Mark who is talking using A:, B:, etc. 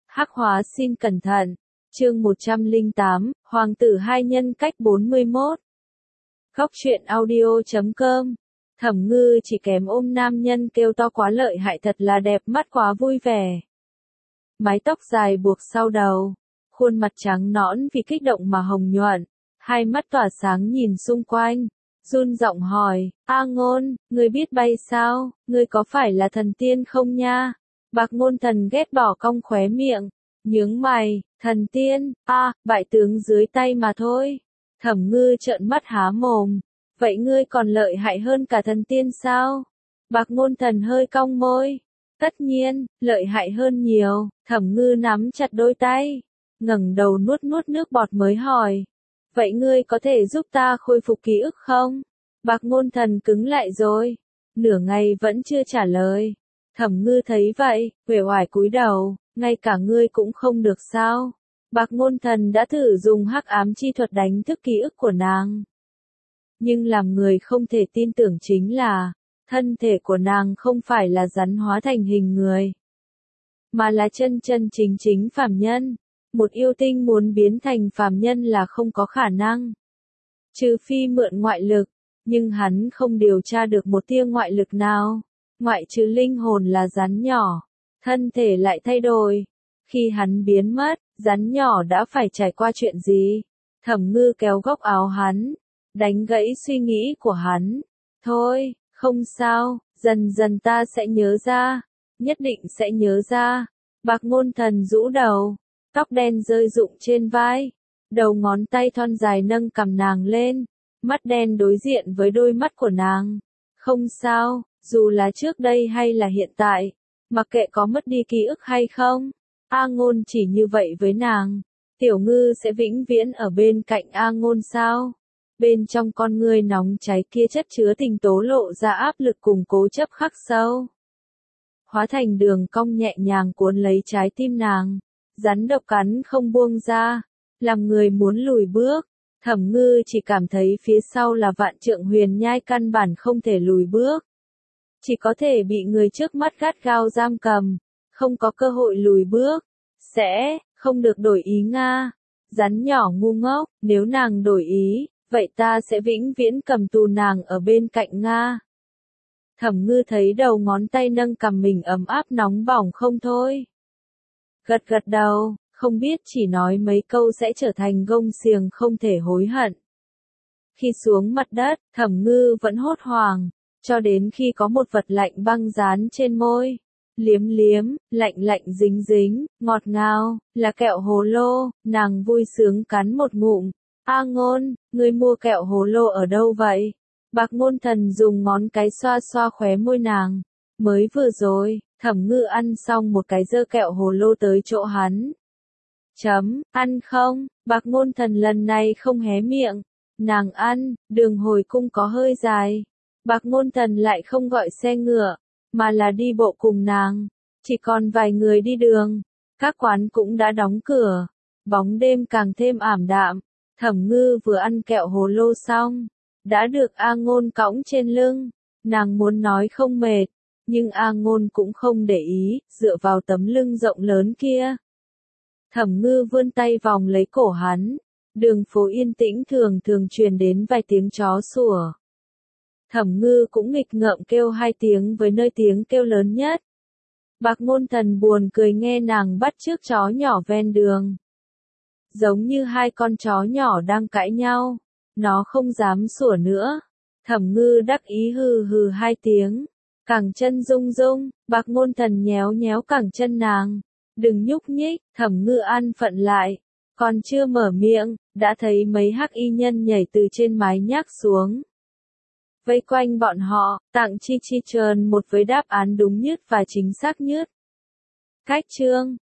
A: Hắc hóa xin cẩn thận. Chương 108, Hoàng tử hai nhân cách 41. Góc truyện audio.com. Thẩm Ngư chỉ kém ôm nam nhân kêu to quá lợi hại, thật là đẹp mắt quá vui vẻ. Mái tóc dài buộc sau đầu, khuôn mặt trắng nõn vì kích động mà hồng nhuận, hai mắt tỏa sáng nhìn xung quanh, run giọng hỏi, A Ngôn, ngươi biết bay sao, ngươi có phải là thần tiên không nha? Bạc Ngôn Thần ghét bỏ cong khóe miệng, nhướng mày, thần tiên, bại tướng dưới tay mà thôi. Thẩm Ngư trợn mắt há mồm, vậy ngươi còn lợi hại hơn cả thần tiên sao? Bạc Ngôn Thần hơi cong môi, tất nhiên, lợi hại hơn nhiều. Thẩm Ngư nắm chặt đôi tay, ngẩng đầu nuốt nuốt nước bọt mới hỏi, vậy ngươi có thể giúp ta khôi phục ký ức không? Bạc Ngôn Thần cứng lại rồi, nửa ngày vẫn chưa trả lời. Thẩm Ngư thấy vậy, uể oải cúi đầu, ngay cả ngươi cũng không được sao? Bạc Ngôn Thần đã thử dùng hắc ám chi thuật đánh thức ký ức của nàng. Nhưng làm người không thể tin tưởng chính là, thân thể của nàng không phải là rắn hóa thành hình người, mà là chân chân chính chính phàm nhân. Một yêu tinh muốn biến thành phàm nhân là không có khả năng. Trừ phi mượn ngoại lực, nhưng hắn không điều tra được một tia ngoại lực nào. Ngoại trừ linh hồn là rắn nhỏ, thân thể lại thay đổi. Khi hắn biến mất, rắn nhỏ đã phải trải qua chuyện gì? Thẩm Ngư kéo góc áo hắn, đánh gãy suy nghĩ của hắn. Thôi, không sao, dần dần ta sẽ nhớ ra, nhất định sẽ nhớ ra. Bạc Ngôn Thần rũ đầu, tóc đen rơi rụng trên vai, đầu ngón tay thon dài nâng cằm nàng lên, mắt đen đối diện với đôi mắt của nàng. Không sao, dù là trước đây hay là hiện tại, mặc kệ có mất đi ký ức hay không, A Ngôn chỉ như vậy với nàng. Tiểu Ngư sẽ vĩnh viễn ở bên cạnh A Ngôn sao? Bên trong con ngươi nóng cháy kia chất chứa tình tố lộ ra áp lực cùng cố chấp khắc sâu. Hóa thành đường cong nhẹ nhàng cuốn lấy trái tim nàng, rắn độc cắn không buông ra, làm người muốn lùi bước. Thẩm Ngư chỉ cảm thấy phía sau là vạn trượng huyền nhai, căn bản không thể lùi bước. Chỉ có thể bị người trước mắt gắt gao giam cầm, không có cơ hội lùi bước. Sẽ không được đổi ý Nga. Rắn nhỏ ngu ngốc, nếu nàng đổi ý, vậy ta sẽ vĩnh viễn cầm tù nàng ở bên cạnh Nga. Thẩm Ngư thấy đầu ngón tay nâng cằm mình ấm áp nóng bỏng không thôi. Gật gật đầu, không biết chỉ nói mấy câu sẽ trở thành gông xiềng không thể hối hận. Khi xuống mặt đất, Thẩm Ngư vẫn hốt hoảng, cho đến khi có một vật lạnh băng dán trên môi. Liếm liếm, lạnh lạnh dính dính, ngọt ngào, là kẹo hồ lô. Nàng vui sướng cắn một ngụm. A Ngôn, ngươi mua kẹo hồ lô ở đâu vậy? Bạc Ngôn Thần dùng ngón cái xoa xoa khóe môi nàng. Mới vừa rồi, Thẩm Ngư ăn xong một cái giơ kẹo hồ lô tới chỗ hắn. Ăn không? Bạc Ngôn Thần lần này không hé miệng. Nàng ăn, đường hồi cung có hơi dài. Bạc Ngôn Thần lại không gọi xe ngựa, mà là đi bộ cùng nàng. Chỉ còn vài người đi đường. Các quán cũng đã đóng cửa. Bóng đêm càng thêm ảm đạm. Thẩm Ngư vừa ăn kẹo hồ lô xong, đã được A Ngôn cõng trên lưng. Nàng muốn nói không mệt, nhưng A Ngôn cũng không để ý, dựa vào tấm lưng rộng lớn kia. Thẩm Ngư vươn tay vòng lấy cổ hắn. Đường phố yên tĩnh thường thường truyền đến vài tiếng chó sủa. Thẩm Ngư cũng nghịch ngợm kêu hai tiếng với nơi tiếng kêu lớn nhất. Bạc Ngôn Thần buồn cười nghe nàng bắt chước chó nhỏ ven đường. Giống như hai con chó nhỏ đang cãi nhau. Nó không dám sủa nữa. Thẩm Ngư đắc ý hừ hừ hai tiếng. Cẳng chân rung rung, Bạc Ngôn Thần nhéo nhéo cẳng chân nàng. Đừng nhúc nhích. Thẩm Ngư an phận lại. Còn chưa mở miệng, đã thấy mấy hắc y nhân nhảy từ trên mái nhác xuống. Vây quanh bọn họ, tặng chi trơn một với đáp án đúng nhất và chính xác nhất. Cách chương